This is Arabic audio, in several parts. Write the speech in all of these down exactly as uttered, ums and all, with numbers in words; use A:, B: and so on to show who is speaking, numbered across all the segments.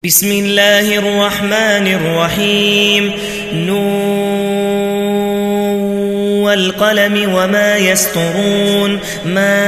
A: بسم الله الرحمن الرحيم نون والقلم وما يسطرون ما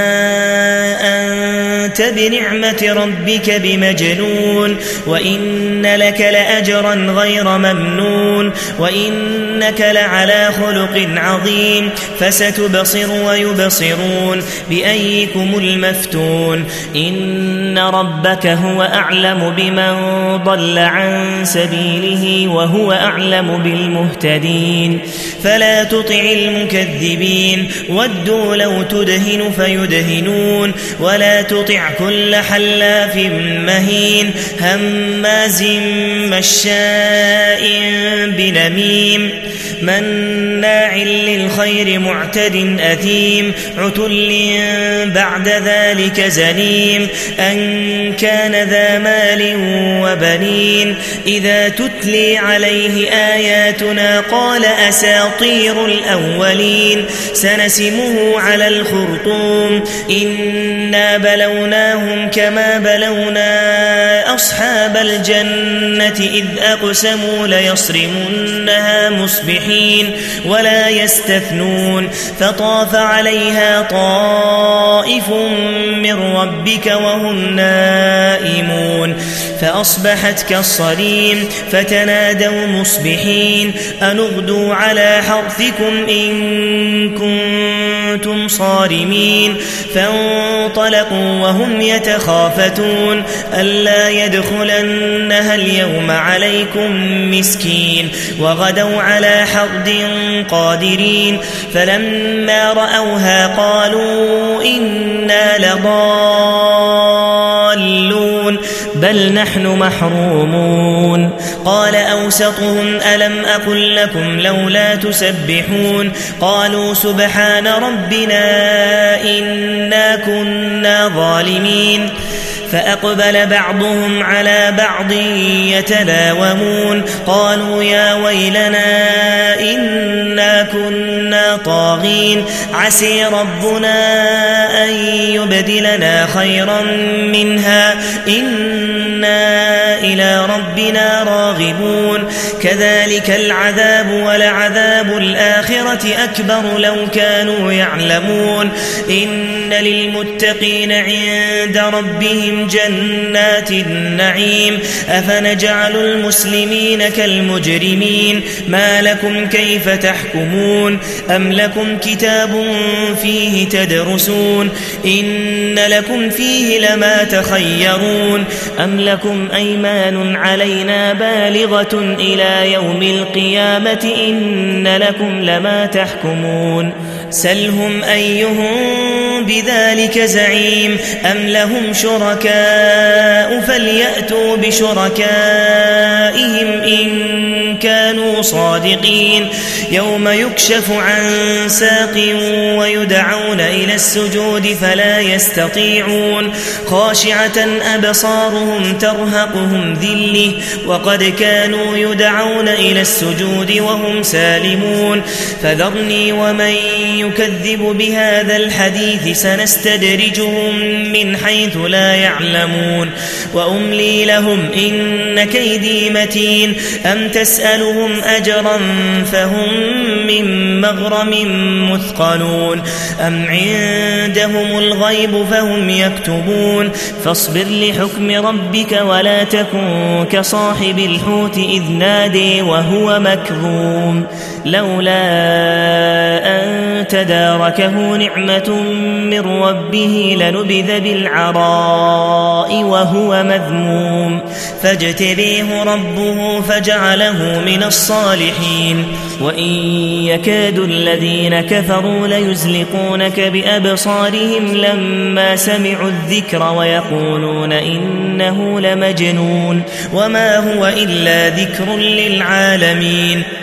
A: أنت بنعمة ربك بمجنون وإن لك لأجرا غير ممنون وإنك لعلى خلق عظيم فستبصر ويبصرون بأيكم المفتون إن ربك هو أعلم بمن ضل عن سبيله وهو أعلم بالمهتدين فلا تطع المكذبين ودوا لو تدهن فيدهنون ولا تطع كل حلاف مهين هماز مشاء بنميم مناع للخير معتد أثيم عتل بعد ذلك زنيم أن كان ذا مال وبنين إذا تتلي عليه آياتنا قال أساطير الأولين سنسمه على الخرطوم إنا بلوناهم كما بلونا أصحاب الجنة إذ أقسموا ليصرمنها مصبحين ولا يستثنون فطاف عليها طائف من ربك وهم نائمون فأصبحت كالصريم فتنادوا مصبحين أن اغدوا على حرثكم إن كنتم صارمين فانطلقوا وهم يتخافتون ألا يدخلنها اليوم عليكم مسكين وغدوا على حرد قادرين فلما رأوها قالوا إنا لضالون بل نحن محرومون قال أوسطهم ألم أقل لكم لولا تسبحون قالوا سبحان ربنا إنا كنا ظالمين فأقبل بعضهم على بعض يتلاومون قالوا يا ويلنا إنا كنا طاغين عسي ربنا أن يبدلنا خيرا منها إنا إلى ربنا راغبون كذلك العذاب ولعذاب الآخرة أكبر لو كانوا يعلمون إن للمتقين عند ربهم جنات النعيم أفنجعل المسلمين كالمجرمين ما لكم كيف تحكمون أم لكم كتاب فيه تدرسون إن لكم فيه لما تخيرون أم لكم أيمان علينا بالغة إلى يوم القيامة إن لكم لما تحكمون سلهم أيهم بذلك زعيم أم لهم شركاء فليأتوا بشركائهم إن كانوا صادقين يوم يكشف عن ساق ويدعون إلى السجود فلا يستطيعون خاشعة أبصارهم ترهقهم ذلة وقد كانوا يدعون إلى السجود وهم سالمون فذرني ومن يكذب بهذا الحديث سنستدرجهم من حيث لا يعلمون وأملي لهم إن كيدي متين أم تسألهم أجرا فهم من مغرم مثقلون أم عندهم الغيب فهم يكتبون فاصبر لحكم ربك ولا تكن كصاحب الحوت إذ نادي وهو مكظوم لولا أن تداركه نعمة من ربه لنبذ بالعراء وهو مذموم فاجتبيه ربه فجعله من الصالحين وإن يكاد الذين كفروا ليزلقونك بأبصارهم لما سمعوا الذكر ويقولون إنه لمجنون وما هو إلا ذكر للعالمين